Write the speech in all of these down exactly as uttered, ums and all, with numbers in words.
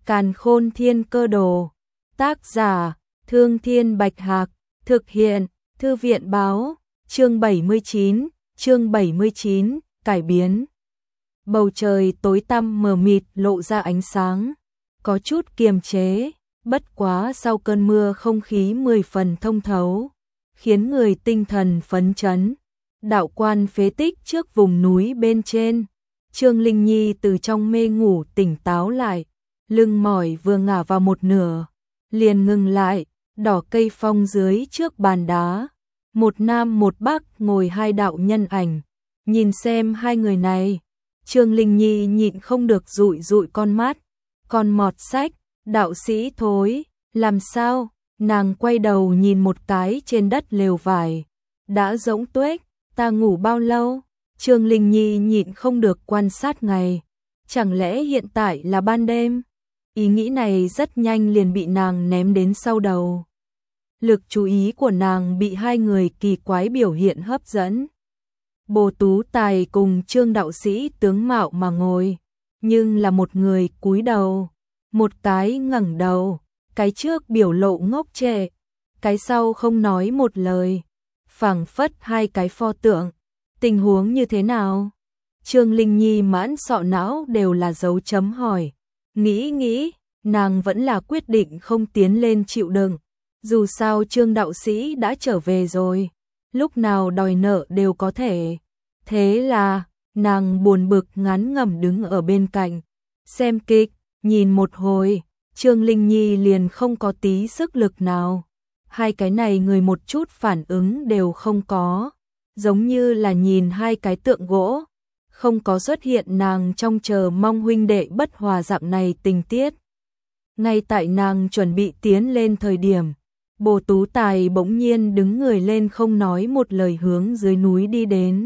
Càn Khôn Thiên Cơ Đồ. Tác giả: Thương Thiên Bạch Hạc. Thực hiện: Thư viện báo. Chương bảy mươi chín, chương bảy mươi chín, cải biến. Bầu trời tối tăm mờ mịt lộ ra ánh sáng, có chút kiềm chế, bất quá sau cơn mưa không khí mười phần thông thấu, khiến người tinh thần phấn chấn. Đạo quan phế tích trước vùng núi bên trên, Trương Linh Nhi từ trong mê ngủ tỉnh táo lại, lưng mỏi vừa ngả vào một nửa, liền ngừng lại, đỏ cây phong dưới trước bàn đá. Một nam một bắc ngồi hai đạo nhân ảnh, nhìn xem hai người này, Trương Linh Nhi nhịn không được dụi dụi con mắt, con mọt sách, đạo sĩ thối, làm sao? Nàng quay đầu nhìn một cái trên đất lều vải, đã rỗng tuếch, ta ngủ bao lâu? Trương Linh Nhi nhịn không được quan sát ngày, chẳng lẽ hiện tại là ban đêm? Ý nghĩ này rất nhanh liền bị nàng ném đến sau đầu. Lực chú ý của nàng bị hai người kỳ quái biểu hiện hấp dẫn. Bồ Tú Tài cùng Trương đạo sĩ tướng mạo mà ngồi, nhưng là một người cúi đầu, một cái ngẩng đầu, cái trước biểu lộ ngốc trệ, cái sau không nói một lời, phảng phất hai cái pho tượng. Tình huống như thế nào? Trương Linh Nhi mãn sọ não đều là dấu chấm hỏi, nghĩ nghĩ, nàng vẫn là quyết định không tiến lên chịu đựng. Dù sao Trương đạo sĩ đã trở về rồi, lúc nào đòi nợ đều có thể. Thế là, nàng buồn bực ngán ngẩm đứng ở bên cạnh, xem kịch, nhìn một hồi, Trương Linh Nhi liền không có tí sức lực nào. Hai cái này người một chút phản ứng đều không có, giống như là nhìn hai cái tượng gỗ, không có xuất hiện nàng trong chờ mong huynh đệ bất hòa dạng này tình tiết. Ngay tại nàng chuẩn bị tiến lên thời điểm, Bồ Tú Tài bỗng nhiên đứng người lên không nói một lời hướng dưới núi đi đến.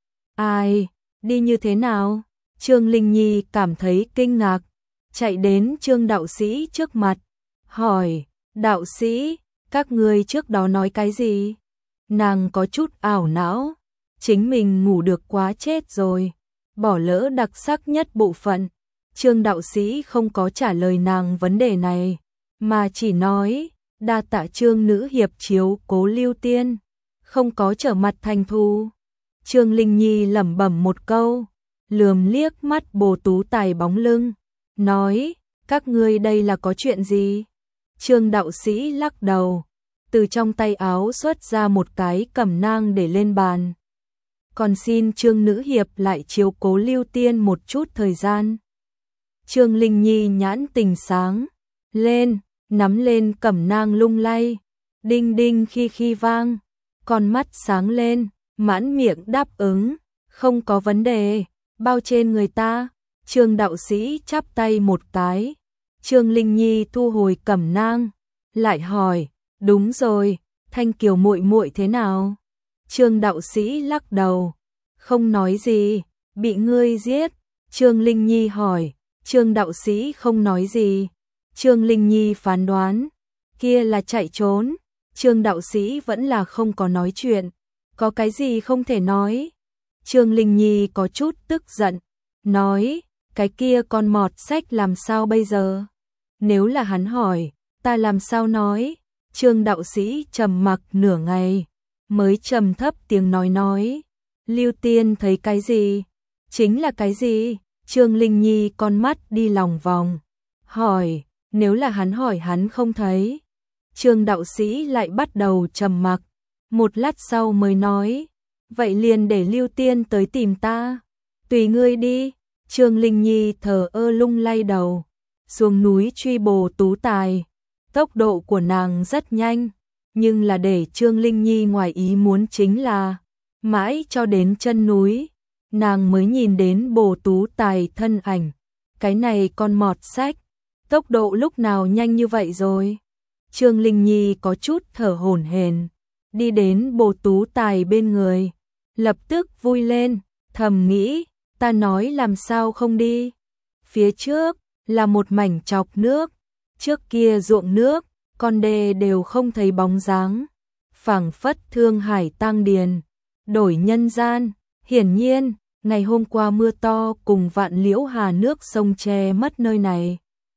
Ai? Đi như thế nào? Trương Linh Nhi cảm thấy kinh ngạc, chạy đến Trương đạo sĩ trước mặt, hỏi, đạo sĩ, các ngươi trước đó nói cái gì? Nàng có chút ảo não, chính mình ngủ được quá chết rồi, bỏ lỡ đặc sắc nhất bộ phận. Trương đạo sĩ không có trả lời nàng vấn đề này, mà chỉ nói, đa tạ Trương nữ hiệp chiếu cố Lưu Tiên, không có trở mặt thành thù. Trương Linh Nhi lẩm bẩm một câu, lườm liếc mắt Bồ Tú Tài bóng lưng, nói, các ngươi đây là có chuyện gì? Trương đạo sĩ lắc đầu, từ trong tay áo xuất ra một cái cẩm nang để lên bàn. Còn xin Trương nữ hiệp lại chiếu cố Lưu Tiên một chút thời gian. Trương Linh Nhi nhãn tình sáng lên, nắm lên cẩm nang lung lay, đinh đinh khi khi vang, con mắt sáng lên, mãn miệng đáp ứng, không có vấn đề, bao trên người ta. Trương đạo sĩ chắp tay một cái, Trương Linh Nhi thu hồi cẩm nang, lại hỏi, đúng rồi, Thanh Kiều muội muội thế nào? Trương đạo sĩ lắc đầu, không nói gì, bị ngươi giết. Trương Linh Nhi hỏi, Trương đạo sĩ không nói gì. Trương Linh Nhi phán đoán, kia là chạy trốn. Trương đạo sĩ vẫn là không có nói chuyện, có cái gì không thể nói. Trương Linh Nhi có chút tức giận, nói, cái kia con mọt sách làm sao bây giờ? Nếu là hắn hỏi, ta làm sao nói? Trương đạo sĩ trầm mặc nửa ngày, mới trầm thấp tiếng nói nói, Lưu Tiên thấy cái gì? Chính là cái gì? Trương Linh Nhi con mắt đi lòng vòng, hỏi, nếu là hắn hỏi hắn không thấy. Trương đạo sĩ lại bắt đầu trầm mặc, một lát sau mới nói, vậy liền để Lưu Tiên tới tìm ta, tùy ngươi đi. Trương Linh Nhi thờ ơ lung lay đầu, xuống núi truy Bồ Tú Tài. Tốc độ của nàng rất nhanh, nhưng là để Trương Linh Nhi ngoài ý muốn chính là, mãi cho đến chân núi, nàng mới nhìn đến Bồ Tú Tài thân ảnh. Cái này con mọt sách, tốc độ lúc nào nhanh như vậy rồi? Trương Linh Nhi có chút thở hổn hển, đi đến Bồ Tú Tài bên người, lập tức vui lên, thầm nghĩ, ta nói làm sao không đi. Phía trước là một mảnh chọc nước, trước kia ruộng nước, con đê đều không thấy bóng dáng, phảng phất thương hải tang điền, đổi nhân gian. Hiển nhiên, ngày hôm qua mưa to cùng vạn liễu hà nước sông che mất nơi này.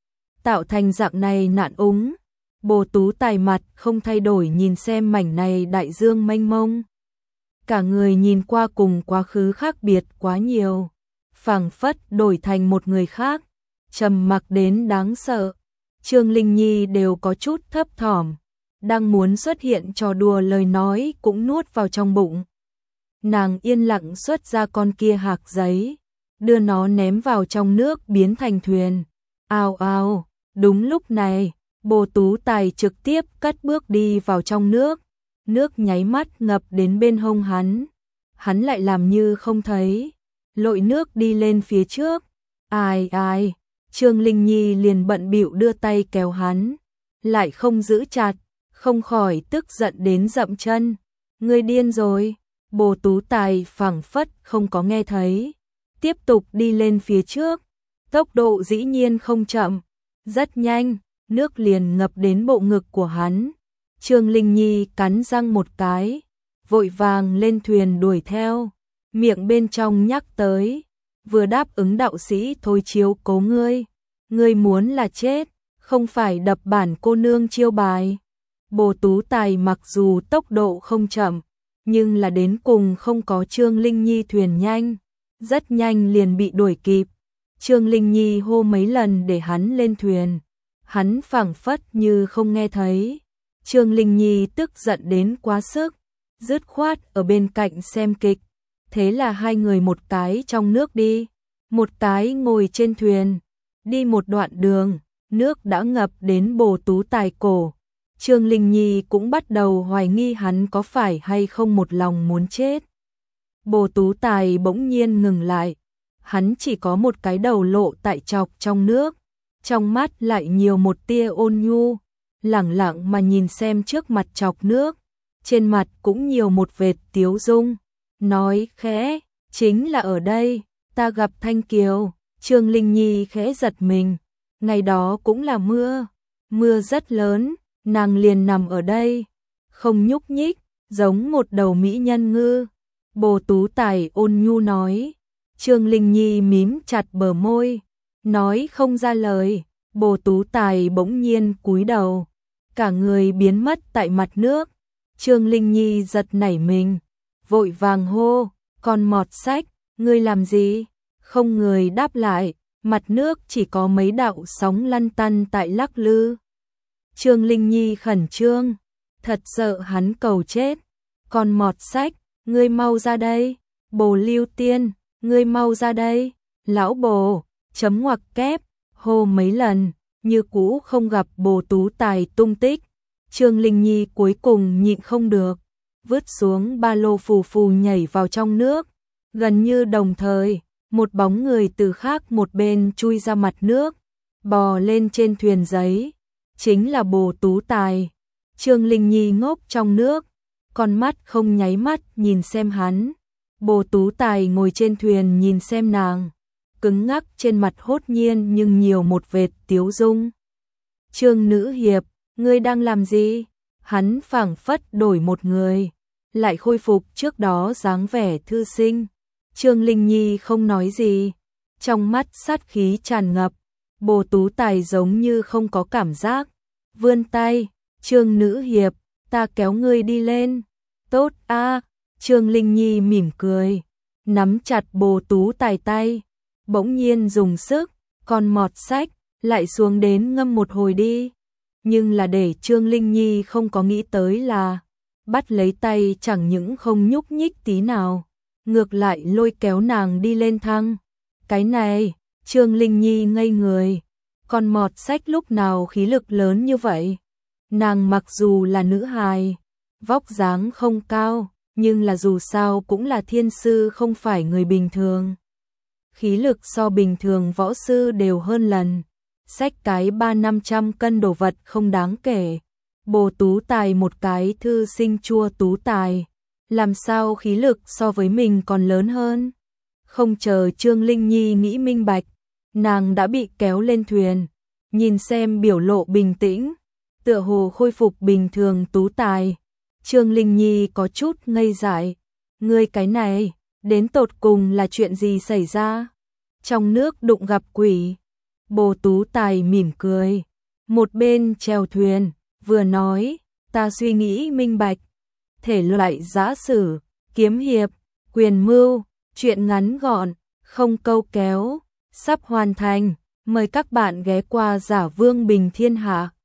tạo thành dạng này nạn úng. Bồ Tú Tài mặt không thay đổi nhìn xem mảnh này đại dương mênh mông. Cả người nhìn qua cùng quá khứ khác biệt quá nhiều, phảng phất đổi thành một người khác, trầm mặc đến đáng sợ. Trương Linh Nhi đều có chút thấp thỏm, đang muốn xuất hiện trò đùa lời nói cũng nuốt vào trong bụng. Nàng yên lặng xuất ra con kia hạc giấy, đưa nó ném vào trong nước biến thành thuyền. Ao ao, đúng lúc này, Bồ Tú Tài trực tiếp cất bước đi vào trong nước, nước nháy mắt ngập đến bên hông hắn. Hắn lại làm như không thấy, lội nước đi lên phía trước. Ai ai, Trương Linh Nhi liền bận bịu đưa tay kéo hắn, lại không giữ chặt, không khỏi tức giận đến dậm chân. Ngươi điên rồi. Bồ Tú Tài phảng phất không có nghe thấy, tiếp tục đi lên phía trước, tốc độ dĩ nhiên không chậm, rất nhanh, nước liền ngập đến bộ ngực của hắn. Trương Linh Nhi cắn răng một cái, vội vàng lên thuyền đuổi theo, miệng bên trong nhắc tới, vừa đáp ứng đạo sĩ thôi chiếu cố ngươi, ngươi muốn là chết, không phải đập bản cô nương chiêu bài. Bồ Tú Tài mặc dù tốc độ không chậm, nhưng là đến cùng không có Trương Linh Nhi thuyền nhanh, rất nhanh liền bị đuổi kịp. Trương Linh Nhi hô mấy lần để hắn lên thuyền, hắn phảng phất như không nghe thấy. Trương Linh Nhi tức giận đến quá sức, dứt khoát ở bên cạnh xem kịch. Thế là hai người một cái trong nước đi, một cái ngồi trên thuyền. Đi một đoạn đường, nước đã ngập đến Bồ Tú Tài cổ. Trương Linh Nhi cũng bắt đầu hoài nghi hắn có phải hay không một lòng muốn chết. Bồ Tú Tài bỗng nhiên ngừng lại, hắn chỉ có một cái đầu lộ tại chọc trong nước, trong mắt lại nhiều một tia ôn nhu, lẳng lặng mà nhìn xem trước mặt chọc nước, trên mặt cũng nhiều một vệt tiếu dung, nói khẽ, chính là ở đây, ta gặp Thanh Kiều. Trương Linh Nhi khẽ giật mình, ngày đó cũng là mưa, mưa rất lớn, nàng liền nằm ở đây, không nhúc nhích, giống một đầu mỹ nhân ngư. Bồ Tú Tài ôn nhu nói. Trương Linh Nhi mím chặt bờ môi, nói không ra lời. Bồ Tú Tài bỗng nhiên cúi đầu, cả người biến mất tại mặt nước. Trương Linh Nhi giật nảy mình, vội vàng hô, con mọt sách, ngươi làm gì? Không người đáp lại, mặt nước chỉ có mấy đạo sóng lăn tăn tại lắc lư. Trương Linh Nhi khẩn trương, thật sợ hắn cầu chết. Con mọt sách, ngươi mau ra đây. Bồ Lưu Tiên, ngươi mau ra đây. Lão Bồ, chấm ngoặc kép, hô mấy lần, như cũ không gặp Bồ Tú Tài tung tích. Trương Linh Nhi cuối cùng nhịn không được, vứt xuống ba lô phù phù nhảy vào trong nước. Gần như đồng thời, một bóng người từ khác một bên chui ra mặt nước, bò lên trên thuyền giấy, chính là Bồ Tú Tài. Trương Linh Nhi ngốc trong nước, con mắt không nháy mắt nhìn xem hắn. Bồ Tú Tài ngồi trên thuyền nhìn xem nàng, cứng ngắc trên mặt hốt nhiên nhưng nhiều một vệt tiếu dung. Trương nữ hiệp, ngươi đang làm gì? Hắn phảng phất đổi một người, lại khôi phục trước đó dáng vẻ thư sinh. Trương Linh Nhi không nói gì, trong mắt sát khí tràn ngập. Bồ Tú Tài giống như không có cảm giác, vươn tay, Trương nữ hiệp, ta kéo ngươi đi lên. Tốt a. Trương Linh Nhi mỉm cười, nắm chặt Bồ Tú Tài tay, bỗng nhiên dùng sức, con mọt sách, lại xuống đến ngâm một hồi đi. Nhưng là để Trương Linh Nhi không có nghĩ tới là, bắt lấy tay chẳng những không nhúc nhích tí nào, ngược lại lôi kéo nàng đi lên thang. Cái này, Trương Linh Nhi ngây người, con mọt sách lúc nào khí lực lớn như vậy? Nàng mặc dù là nữ hài, vóc dáng không cao, nhưng là dù sao cũng là thiên sư không phải người bình thường. Khí lực so bình thường võ sư đều hơn lần, xách cái ba năm trăm cân đồ vật không đáng kể. Bồ Tú Tài một cái thư sinh chua tú tài, làm sao khí lực so với mình còn lớn hơn. Không chờ Trương Linh Nhi nghĩ minh bạch, nàng đã bị kéo lên thuyền, nhìn xem biểu lộ bình tĩnh, tựa hồ khôi phục bình thường Tú Tài. Trương Linh Nhi có chút ngây dại, ngươi cái này, đến tột cùng là chuyện gì xảy ra? Trong nước đụng gặp quỷ. Bồ Tú Tài mỉm cười, một bên chèo thuyền, vừa nói, ta suy nghĩ minh bạch, thể loại giã sử, kiếm hiệp, quyền mưu, truyện ngắn gọn, không câu kéo, sắp hoàn thành, mời các bạn ghé qua Giả Vương Bình Thiên Hạ.